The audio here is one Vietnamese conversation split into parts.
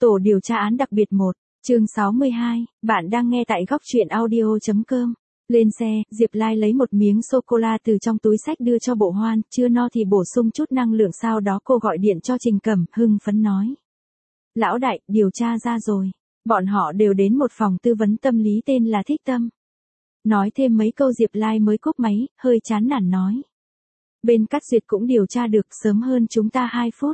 Tổ điều tra án đặc biệt 1, chương 62, bạn đang nghe tại góc truyện audio.com. Lên xe, Diệp Lai lấy một miếng sô-cô-la từ trong túi xách đưa cho Bộ Hoan, chưa no thì bổ sung chút năng lượng, sau đó cô gọi điện cho Trình Cẩm, hưng phấn nói. Lão đại, điều tra ra rồi. Bọn họ đều đến một phòng tư vấn tâm lý tên là Thích Tâm. Nói thêm mấy câu Diệp Lai mới cúp máy, hơi chán nản nói. Bên Cát Duyệt cũng điều tra được, sớm hơn chúng ta 2 phút.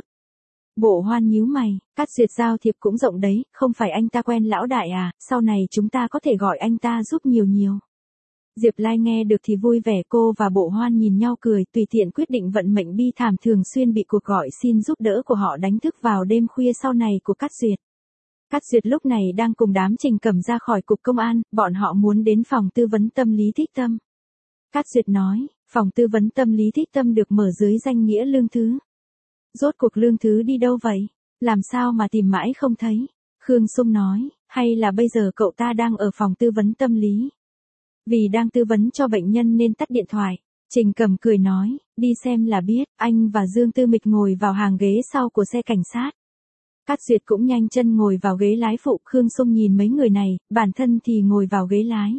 Bộ Hoan nhíu mày, Cát Duyệt giao thiệp cũng rộng đấy, không phải anh ta quen lão đại à, sau này chúng ta có thể gọi anh ta giúp nhiều. Diệp Lai nghe được thì vui vẻ, cô và Bộ Hoan nhìn nhau cười, tùy tiện quyết định vận mệnh bi thảm thường xuyên bị cuộc gọi xin giúp đỡ của họ đánh thức vào đêm khuya sau này của Cát Duyệt. Cát Duyệt lúc này đang cùng đám Trình Cẩm ra khỏi cục công an, bọn họ muốn đến phòng tư vấn tâm lý Thích Tâm. Cát Duyệt nói, phòng tư vấn tâm lý Thích Tâm được mở dưới danh nghĩa Lương Thứ. Rốt cuộc Lương Thứ đi đâu vậy? Làm sao mà tìm mãi không thấy? Khương Sung nói, hay là bây giờ cậu ta đang ở phòng tư vấn tâm lý? Vì đang tư vấn cho bệnh nhân nên tắt điện thoại. Trình Cẩm cười nói, đi xem là biết. Anh và Dương Tư Mịch ngồi vào hàng ghế sau của xe cảnh sát. Cát Duyệt cũng nhanh chân ngồi vào ghế lái phụ. Khương Sung nhìn mấy người này, bản thân thì ngồi vào ghế lái.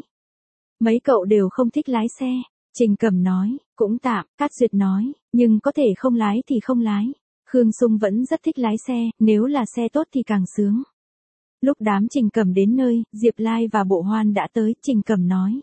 Mấy cậu đều không thích lái xe. Trình Cẩm nói, cũng tạm. Cát Duyệt nói, nhưng có thể không lái thì không lái. Khương Sung vẫn rất thích lái xe, nếu là xe tốt thì càng sướng. Lúc đám Trình Cẩm đến nơi, Diệp Lai và Bộ Hoan đã tới. Trình Cẩm nói.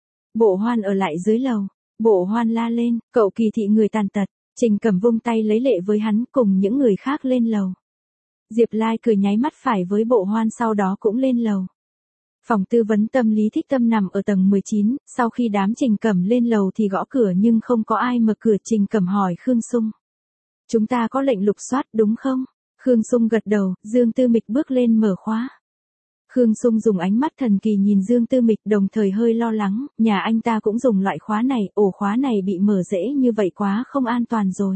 Bộ Hoan ở lại dưới lầu. Bộ Hoan la lên, cậu kỳ thị người tàn tật. Trình Cẩm vung tay lấy lệ với hắn, cùng những người khác lên lầu. Diệp Lai cười nháy mắt phải với Bộ Hoan, sau đó cũng lên lầu. Phòng tư vấn tâm lý Thích Tâm nằm ở tầng 19, sau khi đám Trình Cẩm lên lầu thì gõ cửa nhưng không có ai mở cửa. Trình Cẩm hỏi Khương Sung. Chúng ta có lệnh lục soát đúng không? Khương Sung gật đầu, Dương Tư Mịch bước lên mở khóa. Khương Sung dùng ánh mắt thần kỳ nhìn Dương Tư Mịch, đồng thời hơi lo lắng, nhà anh ta cũng dùng loại khóa này, ổ khóa này bị mở dễ như vậy quá không an toàn rồi.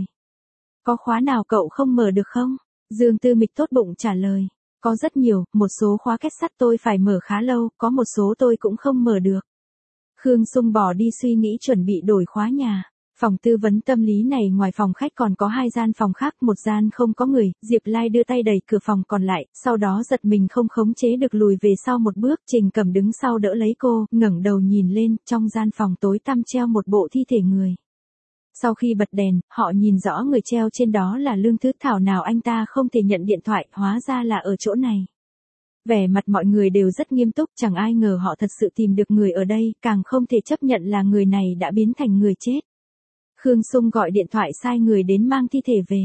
Có khóa nào cậu không mở được không? Dương Tư Mịch tốt bụng trả lời. Có rất nhiều, một số khóa kết sắt tôi phải mở khá lâu, có một số tôi cũng không mở được. Khương Sung bỏ đi suy nghĩ chuẩn bị đổi khóa nhà. Phòng tư vấn tâm lý này ngoài phòng khách còn có 2 gian phòng khác, một gian không có người. Diệp Lai đưa tay đẩy cửa phòng còn lại, sau đó giật mình không khống chế được lùi về sau một bước. Trình Cẩm đứng sau đỡ lấy cô, ngẩng đầu nhìn lên, trong gian phòng tối tăm treo một bộ thi thể người. Sau khi bật đèn, họ nhìn rõ người treo trên đó là Lương Thứ. Thảo nào anh ta không thể nhận điện thoại, hóa ra là ở chỗ này. Vẻ mặt mọi người đều rất nghiêm túc, chẳng ai ngờ họ thật sự tìm được người ở đây, càng không thể chấp nhận là người này đã biến thành người chết. Khương Sung gọi điện thoại sai người đến mang thi thể về.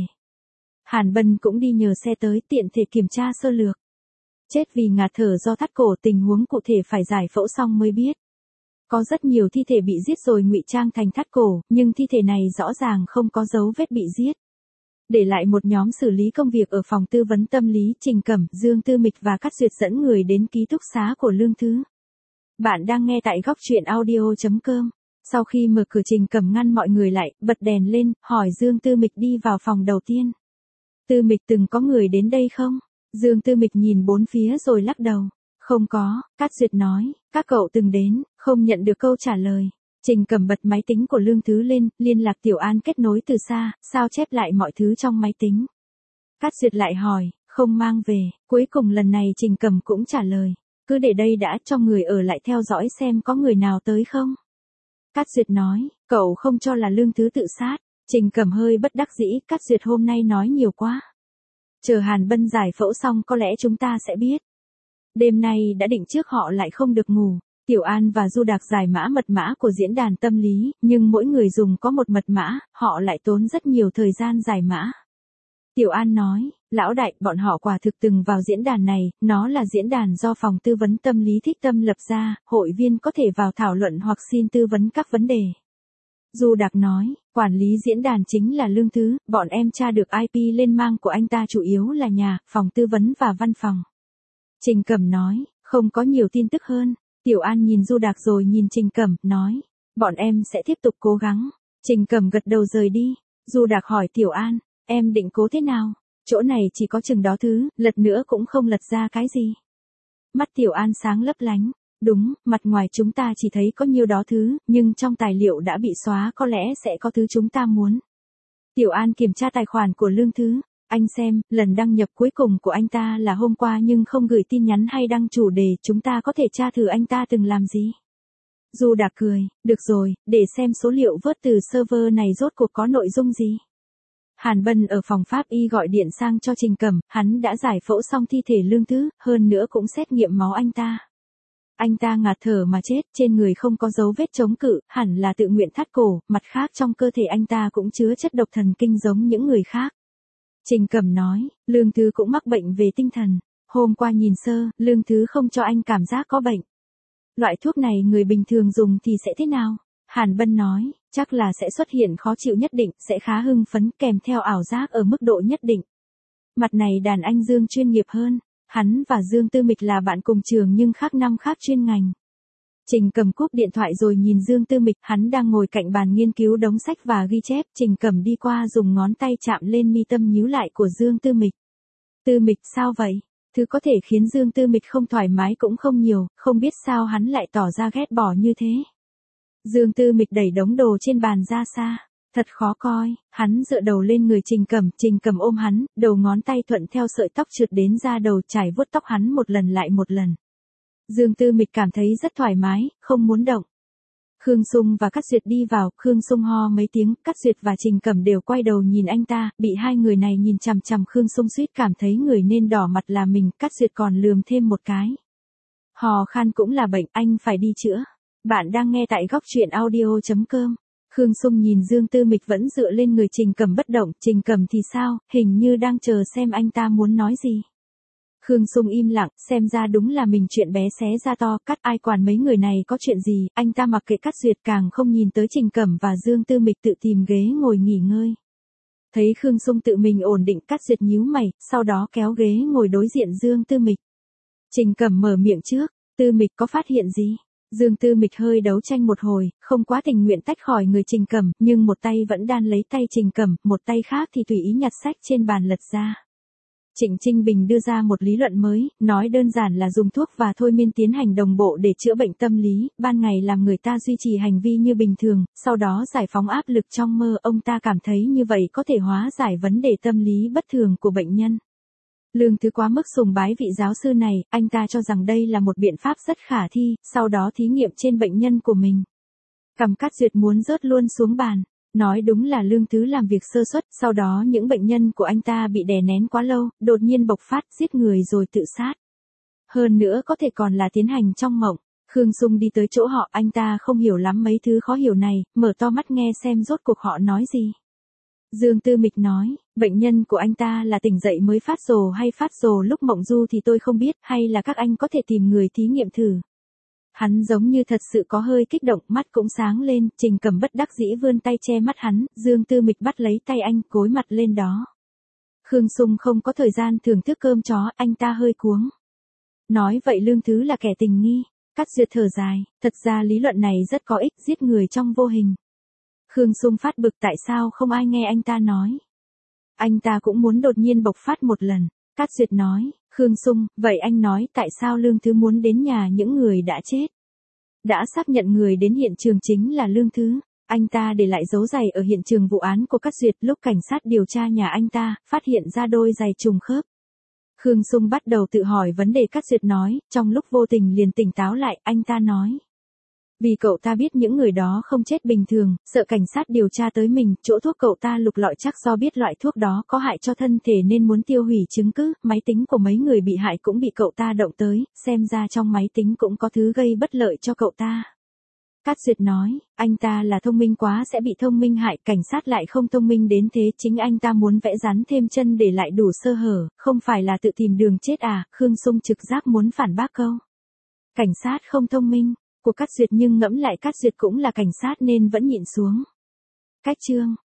Hàn Bân cũng đi nhờ xe tới, tiện thể kiểm tra sơ lược. Chết vì ngạt thở do thắt cổ, tình huống cụ thể phải giải phẫu xong mới biết. Có rất nhiều thi thể bị giết rồi ngụy trang thành thắt cổ, nhưng thi thể này rõ ràng không có dấu vết bị giết. Để lại một nhóm xử lý công việc ở phòng tư vấn tâm lý. Trình Cẩm, Dương Tư Mịch và Cát Duyệt dẫn người đến ký túc xá của Lương Thứ. Bạn đang nghe tại góc truyện audio.com. Sau khi mở cửa, Trình Cẩm ngăn mọi người lại, bật đèn lên, hỏi Dương Tư Mịch đi vào phòng đầu tiên. Tư Mịch, từng có người đến đây không? Dương Tư Mịch nhìn bốn phía rồi lắc đầu. Không có. Cát Duyệt nói, các cậu từng đến, không nhận được câu trả lời. Trình Cẩm bật máy tính của Lương Thứ lên, liên lạc Tiểu An kết nối từ xa, sao chép lại mọi thứ trong máy tính. Cát Duyệt lại hỏi, không mang về. Cuối cùng lần này Trình Cẩm cũng trả lời, cứ để đây đã, cho người ở lại theo dõi xem có người nào tới không. Cát Duyệt nói, cậu không cho là Lương Thứ tự sát. Trình Cẩm hơi bất đắc dĩ, Cát Duyệt hôm nay nói nhiều quá. Chờ Hàn Bân giải phẫu xong có lẽ chúng ta sẽ biết. Đêm nay đã định trước họ lại không được ngủ. Tiểu An và Du Đạc giải mật mã của diễn đàn tâm lý, nhưng mỗi người dùng có một mật mã, họ lại tốn rất nhiều thời gian giải mã. Tiểu An nói, lão đại, bọn họ quả thực từng vào diễn đàn này, nó là diễn đàn do phòng tư vấn tâm lý Thích Tâm lập ra, hội viên có thể vào thảo luận hoặc xin tư vấn các vấn đề. Du Đạc nói, quản lý diễn đàn chính là Lương Thứ, bọn em tra được IP lên mang của anh ta chủ yếu là nhà, phòng tư vấn và văn phòng. Trình Cẩm nói, không có nhiều tin tức hơn. Tiểu An nhìn Du Đạc rồi nhìn Trình Cẩm, nói, bọn em sẽ tiếp tục cố gắng. Trình Cẩm gật đầu rời đi. Du Đạc hỏi Tiểu An, em định cố thế nào? Chỗ này chỉ có chừng đó thứ, lật nữa cũng không lật ra cái gì. Mắt Tiểu An sáng lấp lánh. Đúng, mặt ngoài chúng ta chỉ thấy có nhiêu đó thứ, nhưng trong tài liệu đã bị xóa, có lẽ sẽ có thứ chúng ta muốn. Tiểu An kiểm tra tài khoản của Lương Thứ. Anh xem, lần đăng nhập cuối cùng của anh ta là hôm qua nhưng không gửi tin nhắn hay đăng chủ đề, chúng ta có thể tra thử anh ta từng làm gì. Du Đạc cười, được rồi, để xem số liệu vớt từ server này rốt cuộc có nội dung gì. Hàn Bân ở phòng pháp y gọi điện sang cho Trình Cẩm, hắn đã giải phẫu xong thi thể Lương Thứ, hơn nữa cũng xét nghiệm máu anh ta. Anh ta ngạt thở mà chết, trên người không có dấu vết chống cự, hẳn là tự nguyện thắt cổ, mặt khác trong cơ thể anh ta cũng chứa chất độc thần kinh giống những người khác. Trình Cẩm nói, Lương Thứ cũng mắc bệnh về tinh thần, hôm qua nhìn sơ, Lương Thứ không cho anh cảm giác có bệnh. Loại thuốc này người bình thường dùng thì sẽ thế nào? Hàn Bân nói, chắc là sẽ xuất hiện khó chịu nhất định, sẽ khá hưng phấn kèm theo ảo giác ở mức độ nhất định. Mặt này đàn anh Dương chuyên nghiệp hơn, hắn và Dương Tư Mịch là bạn cùng trường nhưng khác năm khác chuyên ngành. Trình Cẩm cúp điện thoại rồi nhìn Dương Tư Mịch, hắn đang ngồi cạnh bàn nghiên cứu đống sách và ghi chép, Trình Cẩm đi qua dùng ngón tay chạm lên mi tâm nhíu lại của Dương Tư Mịch. Tư Mịch sao vậy? Thứ có thể khiến Dương Tư Mịch không thoải mái cũng không nhiều, không biết sao hắn lại tỏ ra ghét bỏ như thế. Dương Tư Mịch đẩy đống đồ trên bàn ra xa. Thật khó coi, hắn dựa đầu lên người Trình Cẩm ôm hắn, đầu ngón tay thuận theo sợi tóc trượt đến da đầu chải vuốt tóc hắn một lần lại một lần. Dương Tư Mịch cảm thấy rất thoải mái, không muốn động. Khương Sung và Cát Duyệt đi vào, Khương Sung ho mấy tiếng, Cát Duyệt và Trình Cẩm đều quay đầu nhìn anh ta, bị hai người này nhìn chằm chằm Khương Sung suýt cảm thấy người nên đỏ mặt là mình, Cát Duyệt còn lườm thêm một cái. Hò khan cũng là bệnh, anh phải đi chữa. Bạn đang nghe tại góc truyện audio.com. Khương Sung nhìn Dương Tư Mịch vẫn dựa lên người Trình Cẩm bất động, Trình Cẩm thì sao, hình như đang chờ xem anh ta muốn nói gì. Khương Sung im lặng, xem ra đúng là mình chuyện bé xé ra to, cắt ai quản mấy người này có chuyện gì, anh ta mặc kệ Cát Duyệt càng không nhìn tới Trình Cẩm và Dương Tư Mịch tự tìm ghế ngồi nghỉ ngơi. Thấy Khương Sung tự mình ổn định, Cát Duyệt nhíu mày, sau đó kéo ghế ngồi đối diện Dương Tư Mịch. Trình Cẩm mở miệng trước, Tư Mịch có phát hiện gì? Dương Tư Mịch hơi đấu tranh một hồi, không quá tình nguyện tách khỏi người Trình Cẩm, nhưng một tay vẫn đan lấy tay Trình Cẩm, một tay khác thì tùy ý nhặt sách trên bàn lật ra. Trịnh Trinh Bình đưa ra một lý luận mới, nói đơn giản là dùng thuốc và thôi miên tiến hành đồng bộ để chữa bệnh tâm lý, ban ngày làm người ta duy trì hành vi như bình thường, sau đó giải phóng áp lực trong mơ, ông ta cảm thấy như vậy có thể hóa giải vấn đề tâm lý bất thường của bệnh nhân. Lương Thứ quá mức sùng bái vị giáo sư này, anh ta cho rằng đây là một biện pháp rất khả thi, sau đó thí nghiệm trên bệnh nhân của mình. Cằm Cát Duyệt muốn rớt luôn xuống bàn. Nói đúng là Lương Thứ làm việc sơ suất, sau đó những bệnh nhân của anh ta bị đè nén quá lâu, đột nhiên bộc phát, giết người rồi tự sát. Hơn nữa có thể còn là tiến hành trong mộng. Khương Sung đi tới chỗ họ, anh ta không hiểu lắm mấy thứ khó hiểu này, mở to mắt nghe xem rốt cuộc họ nói gì. Dương Tư Mịch nói, bệnh nhân của anh ta là tỉnh dậy mới phát rồ hay phát rồ lúc mộng du thì tôi không biết, hay là các anh có thể tìm người thí nghiệm thử. Hắn giống như thật sự có hơi kích động, mắt cũng sáng lên, Trình Cẩm bất đắc dĩ vươn tay che mắt hắn, Dương Tư Mịch bắt lấy tay anh, cúi mặt lên đó. Khương Sung không có thời gian thưởng thức cơm chó, anh ta hơi cuống. Nói vậy Lương Thứ là kẻ tình nghi. Cát Duyệt thở dài, thật ra lý luận này rất có ích, giết người trong vô hình. Khương Sung phát bực tại sao không ai nghe anh ta nói. Anh ta cũng muốn đột nhiên bộc phát một lần. Cát Duyệt nói, Khương Sung, vậy anh nói tại sao Lương Thứ muốn đến nhà những người đã chết? Đã xác nhận người đến hiện trường chính là Lương Thứ. Anh ta để lại dấu giày ở hiện trường vụ án của Cát Duyệt, lúc cảnh sát điều tra nhà anh ta, phát hiện ra đôi giày trùng khớp. Khương Sung bắt đầu tự hỏi vấn đề, Cát Duyệt nói, trong lúc vô tình liền tỉnh táo lại, anh ta nói. Vì cậu ta biết những người đó không chết bình thường, sợ cảnh sát điều tra tới mình, chỗ thuốc cậu ta lục lọi chắc do biết loại thuốc đó có hại cho thân thể nên muốn tiêu hủy chứng cứ, máy tính của mấy người bị hại cũng bị cậu ta động tới, xem ra trong máy tính cũng có thứ gây bất lợi cho cậu ta. Cát Duyệt nói, anh ta là thông minh quá sẽ bị thông minh hại, cảnh sát lại không thông minh đến thế, chính anh ta muốn vẽ rắn thêm chân để lại đủ sơ hở, không phải là tự tìm đường chết à, Khương Sung trực giác muốn phản bác câu. Cảnh sát không thông minh. Của Cát Duyệt nhưng ngẫm lại Cát Duyệt cũng là cảnh sát nên vẫn nhịn xuống. Cách chương